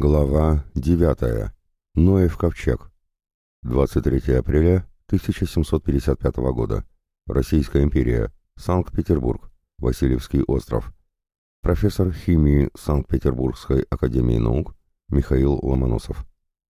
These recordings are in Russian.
Глава 9. Ноев ковчег. 23 апреля 1755 года. Российская империя. Санкт-Петербург. Васильевский остров. Профессор химии Санкт-Петербургской академии наук Михаил Ломоносов.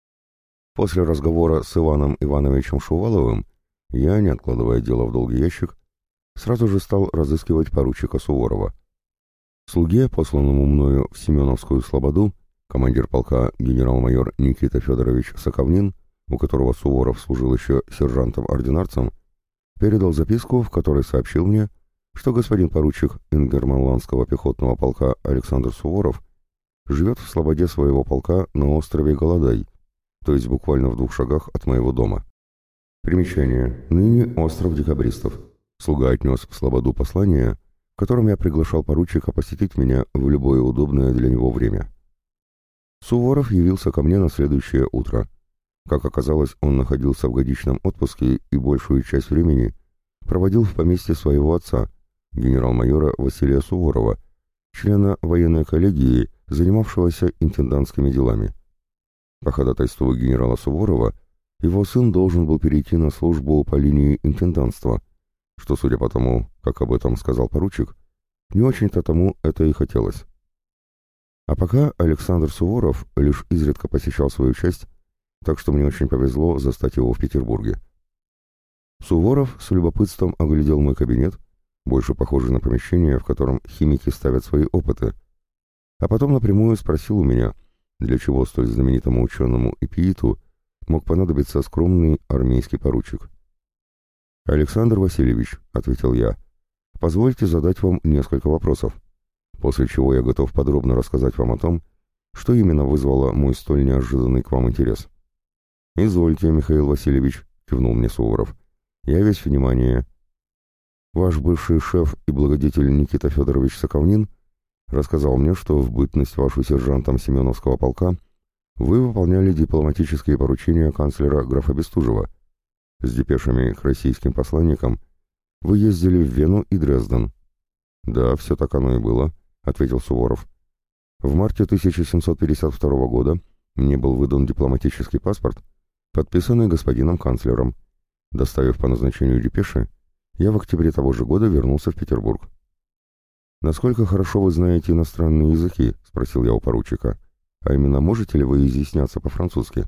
После разговора с Иваном Ивановичем Шуваловым я, не откладывая дело в долгий ящик, сразу же стал разыскивать поручика Суворова. Слуге, посланному мною в Семеновскую слободу, командир полка генерал-майор Никита Федорович Соковнин, у которого Суворов служил еще сержантом-ординарцем, передал записку, в которой сообщил мне, что господин поручик Ингерманландского пехотного полка Александр Суворов живет в слободе своего полка на острове Голодай, то есть буквально в 2 шагах от моего дома. Примечание. Ныне остров Декабристов. Слуга отнес в слободу послание, в котором я приглашал поручика посетить меня в любое удобное для него время. Суворов явился ко мне на следующее утро. Как оказалось, он находился в годичном отпуске и большую часть времени проводил в поместье своего отца, генерал-майора Василия Суворова, члена военной коллегии, занимавшегося интендантскими делами. По ходатайству генерала Суворова его сын должен был перейти на службу по линии интендантства, что, судя по тому, как об этом сказал поручик, не очень-то тому это и хотелось. А пока Александр Суворов лишь изредка посещал свою часть, так что мне очень повезло застать его в Петербурге. Суворов с любопытством оглядел мой кабинет, больше похожий на помещение, в котором химики ставят свои опыты, а потом напрямую спросил у меня, для чего столь знаменитому ученому Иппииту мог понадобиться скромный армейский поручик. «Александр Васильевич», — ответил я, — «позвольте задать вам несколько вопросов, после чего я готов подробно рассказать вам о том, что именно вызвало мой столь неожиданный к вам интерес». «Извольте, Михаил Васильевич», — кивнул мне Суворов, — «я весь внимание». «Ваш бывший шеф и благодетель Никита Федорович Соковнин рассказал мне, что в бытность вашу сержантом Семеновского полка вы выполняли дипломатические поручения канцлера графа Бестужева. С депешами к российским посланникам вы ездили в Вену и Дрезден». «Да, все так оно и было», — ответил Суворов. «В марте 1752 года мне был выдан дипломатический паспорт, подписанный господином канцлером. Доставив по назначению депеши, я в октябре того же года вернулся в Петербург». «Насколько хорошо вы знаете иностранные языки?» — спросил я у поручика. «А именно, можете ли вы изъясняться по-французски?»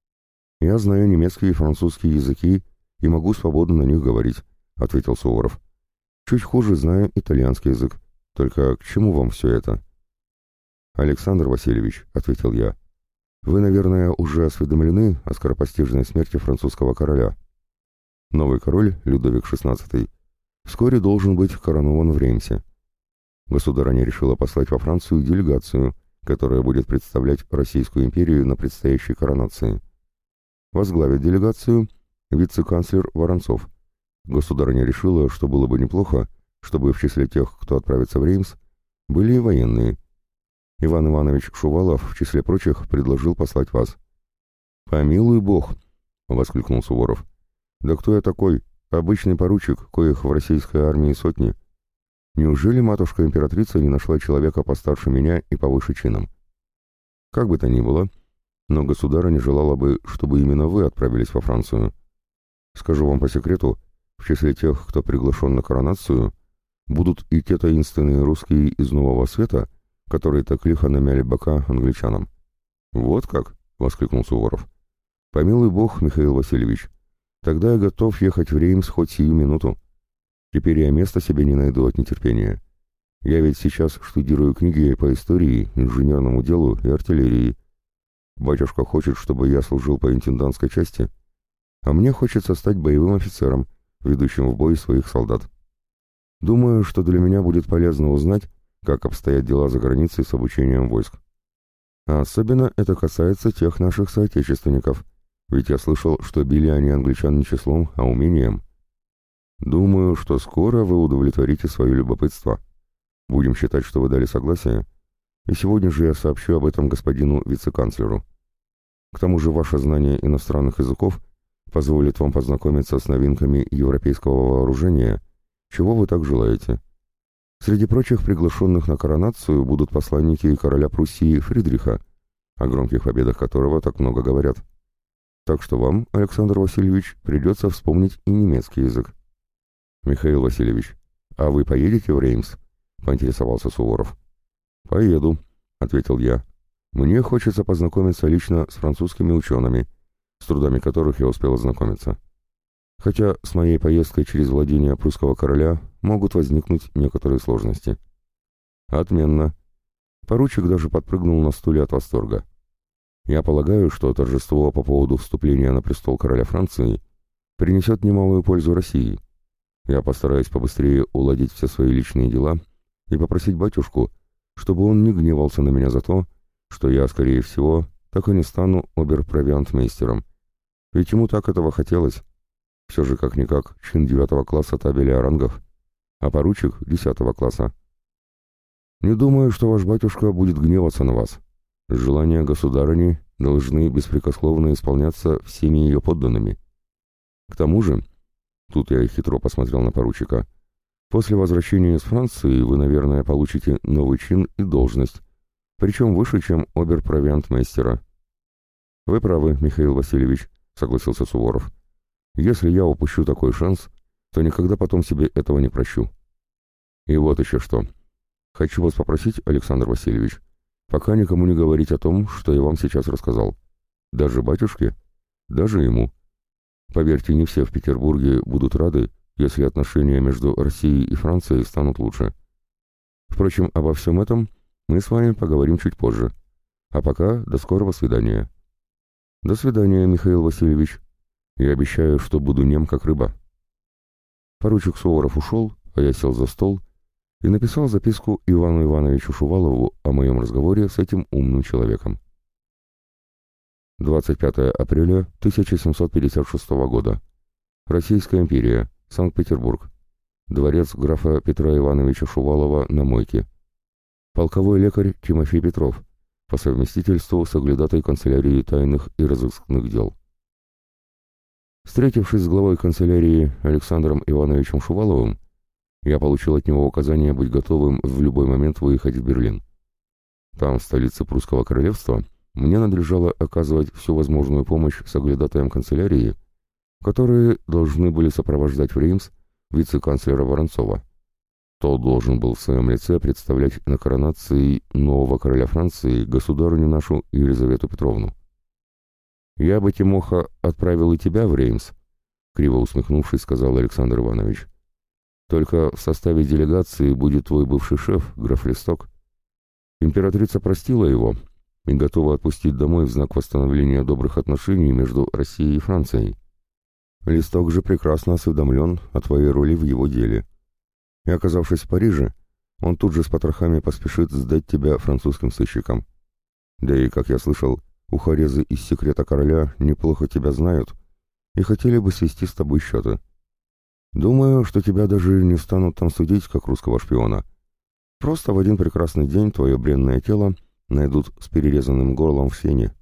«Я знаю немецкий и французский языки и могу свободно на них говорить», — ответил Суворов. «Чуть хуже знаю итальянский язык. Только к чему вам все это?» «Александр Васильевич», — ответил я, — «вы, наверное, уже осведомлены о скоропостижной смерти французского короля. Новый король, Людовик XVI, вскоре должен быть коронован в Реймсе. Государыня решила послать во Францию делегацию, которая будет представлять Российскую империю на предстоящей коронации. Возглавит делегацию вице-канцлер Воронцов. Государыня решила, что было бы неплохо, чтобы в числе тех, кто отправится в Реймс, были и военные. Иван Иванович Шувалов, в числе прочих, предложил послать вас». «Помилуй Бог!» — воскликнул Суворов. «Да кто я такой? Обычный поручик, коих в российской армии сотни. Неужели матушка-императрица не нашла человека постарше меня и повыше чином? Как бы то ни было, но государыня желала бы, чтобы именно вы отправились во Францию. Скажу вам по секрету, в числе тех, кто приглашен на коронацию, будут и те таинственные русские из Нового Света, которые так лихо намяли бока англичанам». «Вот как?» — воскликнул Суворов. «Помилуй Бог, Михаил Васильевич, тогда я готов ехать в Реймс хоть сию минуту. Теперь я места себе не найду от нетерпения. Я ведь сейчас штудирую книги по истории, инженерному делу и артиллерии. Батюшка хочет, чтобы я служил по интендантской части, а мне хочется стать боевым офицером, ведущим в бой своих солдат. Думаю, что для меня будет полезно узнать, как обстоят дела за границей с обучением войск. А особенно это касается тех наших соотечественников, ведь я слышал, что били они англичан не числом, а умением. Думаю, что скоро вы удовлетворите свое любопытство. Будем считать, что вы дали согласие, и сегодня же я сообщу об этом господину вице-канцлеру. К тому же ваше знание иностранных языков позволит вам познакомиться с новинками европейского вооружения, чего вы так желаете. Среди прочих приглашенных на коронацию будут посланники короля Пруссии Фридриха, о громких победах которого так много говорят. Так что вам, Александр Васильевич, придется вспомнить и немецкий язык. Михаил Васильевич, а вы поедете в Реймс? Поинтересовался Суворов. Поеду, ответил я. Мне хочется познакомиться лично с французскими учеными, с трудами которых я успел ознакомиться. Хотя с моей поездкой через владения прусского короля могут возникнуть некоторые сложности. Отменно. Поручик даже подпрыгнул на стуле от восторга. Я полагаю, что торжество по поводу вступления на престол короля Франции принесет немалую пользу России. Я постараюсь побыстрее уладить все свои личные дела и попросить батюшку, чтобы он не гневался на меня за то, что я, скорее всего, так и не стану оберпровиантмейстером. Ведь ему так этого хотелось. Все же, как-никак, чин 9 класса табеля о рангах, а поручик 10 класса. Не думаю, что ваш батюшка будет гневаться на вас. Желания государыни должны беспрекословно исполняться всеми ее подданными. К тому же, тут я хитро посмотрел на поручика, после возвращения из Франции вы, наверное, получите новый чин и должность, причем выше, чем оберпровиантмейстера. Вы правы, Михаил Васильевич, согласился Суворов. Если я упущу такой шанс, то никогда потом себе этого не прощу. И вот еще что. Хочу вас попросить, Александр Васильевич, пока никому не говорить о том, что я вам сейчас рассказал. Даже батюшке, даже ему. Поверьте, не все в Петербурге будут рады, если отношения между Россией и Францией станут лучше. Впрочем, обо всем этом мы с вами поговорим чуть позже. А пока до скорого свидания. До свидания, Михаил Васильевич. Я обещаю, что буду нем, как рыба. Поручик Суворов ушел, а я сел за стол и написал записку Ивану Ивановичу Шувалову о моем разговоре с этим умным человеком. 25 апреля 1756 года. Российская империя. Санкт-Петербург. Дворец графа Петра Ивановича Шувалова на Мойке. Полковой лекарь Тимофей Петров, по совместительству соглядатай канцелярии тайных и разыскных дел. Встретившись с главой канцелярии Александром Ивановичем Шуваловым, я получил от него указание быть готовым в любой момент выехать в Берлин. Там, в столице прусского королевства, мне надлежало оказывать всю возможную помощь соглядатаям канцелярии, которые должны были сопровождать в Реймс вице-канцлера Воронцова. Тот должен был в своем лице представлять на коронации нового короля Франции государыню нашу Елизавету Петровну. «Я бы, Тимоха, отправил и тебя в Реймс», — криво усмехнувшись, сказал Александр Иванович. «Только в составе делегации будет твой бывший шеф, граф Листок. Императрица простила его и готова отпустить домой в знак восстановления добрых отношений между Россией и Францией. Листок же прекрасно осведомлен о твоей роли в его деле. И, оказавшись в Париже, он тут же с потрохами поспешит сдать тебя французским сыщикам. Да и, как я слышал, ухарезы из секрета короля неплохо тебя знают и хотели бы свести с тобой счеты. Думаю, что тебя даже не станут там судить, как русского шпиона. Просто в один прекрасный день твое бренное тело найдут с перерезанным горлом в сене.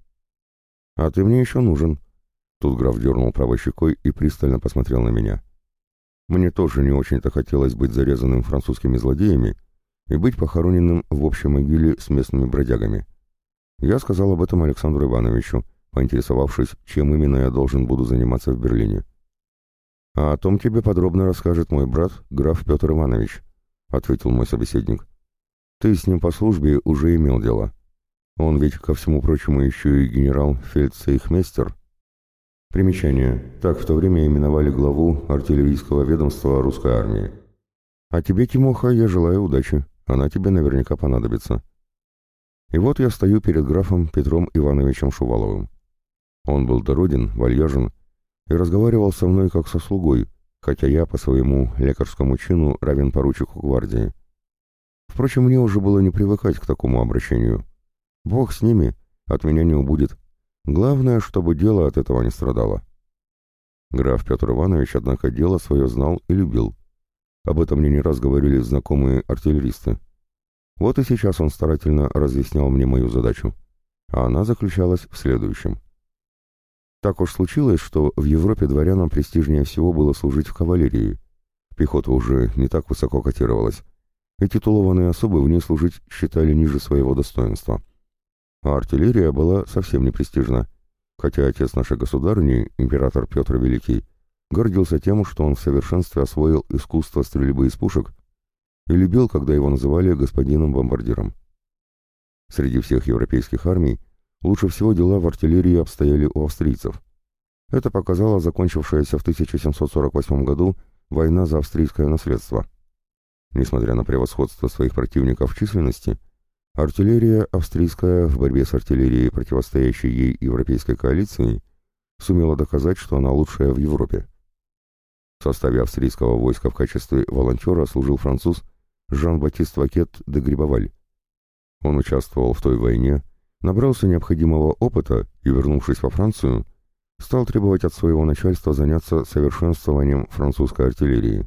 А ты мне еще нужен». Тут граф дернул правой щекой и пристально посмотрел на меня. Мне тоже не очень-то хотелось быть зарезанным французскими злодеями и быть похороненным в общей могиле с местными бродягами. Я сказал об этом Александру Ивановичу, поинтересовавшись, чем именно я должен буду заниматься в Берлине. «А о том тебе подробно расскажет мой брат, граф Петр Иванович», — ответил мой собеседник. «Ты с ним по службе уже имел дело. Он ведь, ко всему прочему, еще и генерал-фельдцейхмейстер». Примечание. Так в то время именовали главу артиллерийского ведомства русской армии. «А тебе, Тимоха, я желаю удачи. Она тебе наверняка понадобится». И вот я стою перед графом Петром Ивановичем Шуваловым. Он был дороден, вальяжен и разговаривал со мной как со слугой, хотя я по своему лекарскому чину равен поручику гвардии. Впрочем, мне уже было не привыкать к такому обращению. Бог с ними, от меня не убудет. Главное, чтобы дело от этого не страдало. Граф Петр Иванович, однако, дело свое знал и любил. Об этом мне не раз говорили знакомые артиллеристы. Вот и сейчас он старательно разъяснял мне мою задачу, а она заключалась в следующем. Так уж случилось, что в Европе дворянам престижнее всего было служить в кавалерии. Пехота уже не так высоко котировалась, и титулованные особы в ней служить считали ниже своего достоинства. а артиллерия была совсем не престижна, хотя отец нашей государыни, император Петр Великий, гордился тем, что он в совершенстве освоил искусство стрельбы из пушек и любил, когда его называли господином-бомбардиром. Среди всех европейских армий лучше всего дела в артиллерии обстояли у австрийцев. Это показала закончившаяся в 1748 году война за австрийское наследство. Несмотря на превосходство своих противников в численности, артиллерия австрийская в борьбе с артиллерией, противостоящей ей европейской коалиции, сумела доказать, что она лучшая в Европе. В составе австрийского войска в качестве волонтера служил француз Жан-Батист Вакет де Грибоваль. Он участвовал в той войне, набрался необходимого опыта и, вернувшись во Францию, стал требовать от своего начальства заняться совершенствованием французской артиллерии.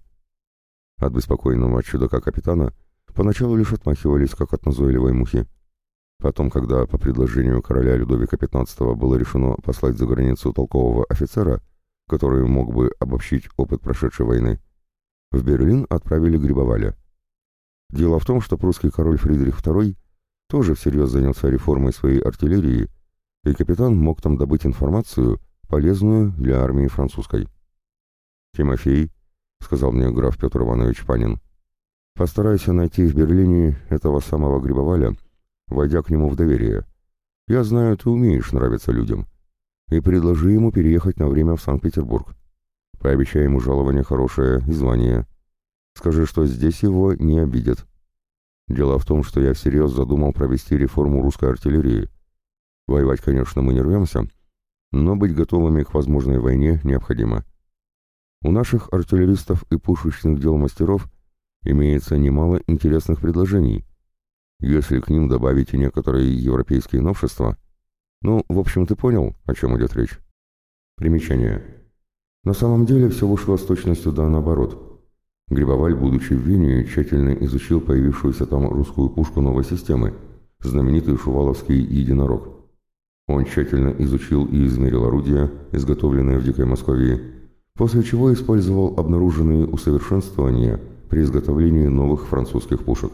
От беспокойного чудака-капитана поначалу лишь отмахивались, как от назойливой мухи. Потом, когда по предложению короля Людовика XV было решено послать за границу толкового офицера, который мог бы обобщить опыт прошедшей войны, в Берлин отправили Грибоваля. Дело в том, что прусский король Фридрих II тоже всерьез занялся реформой своей артиллерии, и капитан мог там добыть информацию, полезную для армии французской. «Тимофей», — сказал мне граф Петр Иванович Панин, — «постарайся найти в Берлине этого самого Грибоваля, войдя к нему в доверие. Я знаю, ты умеешь нравиться людям. И предложи ему переехать на время в Санкт-Петербург. Пообещай ему жалование хорошее и звание. Скажи, что здесь его не обидят. Дело в том, что я всерьез задумал провести реформу русской артиллерии. Воевать, конечно, мы не рвемся, но быть готовыми к возможной войне необходимо. У наших артиллеристов и пушечных дел мастеров имеется немало интересных предложений. Если к ним добавить и некоторые европейские новшества, ну, в общем, ты понял, о чем идет речь. Примечание. На самом деле все вышло с точностью да наоборот. Грибоваль, будучи в Вене, тщательно изучил появившуюся там русскую пушку новой системы, знаменитый шуваловский единорог. Он тщательно изучил и измерил орудия, изготовленные в Дикой Московии, после чего использовал обнаруженные усовершенствования при изготовлении новых французских пушек.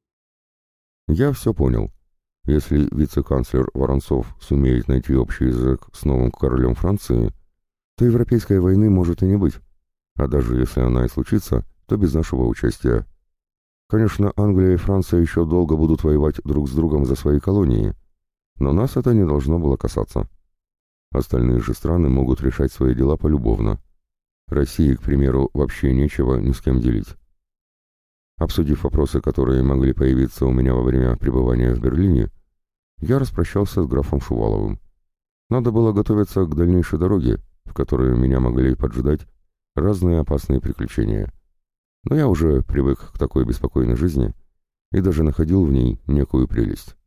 Я все понял. Если вице-канцлер Воронцов сумеет найти общий язык с новым королем Франции, то европейской войны может и не быть, а даже если она и случится, то без нашего участия. Конечно, Англия и Франция еще долго будут воевать друг с другом за свои колонии, но нас это не должно было касаться. Остальные же страны могут решать свои дела полюбовно. России, к примеру, вообще нечего ни с кем делить. Обсудив вопросы, которые могли появиться у меня во время пребывания в Берлине, я распрощался с графом Шуваловым. Надо было готовиться к дальнейшей дороге, в которой меня могли поджидать разные опасные приключения. Но я уже привык к такой беспокойной жизни и даже находил в ней некую прелесть.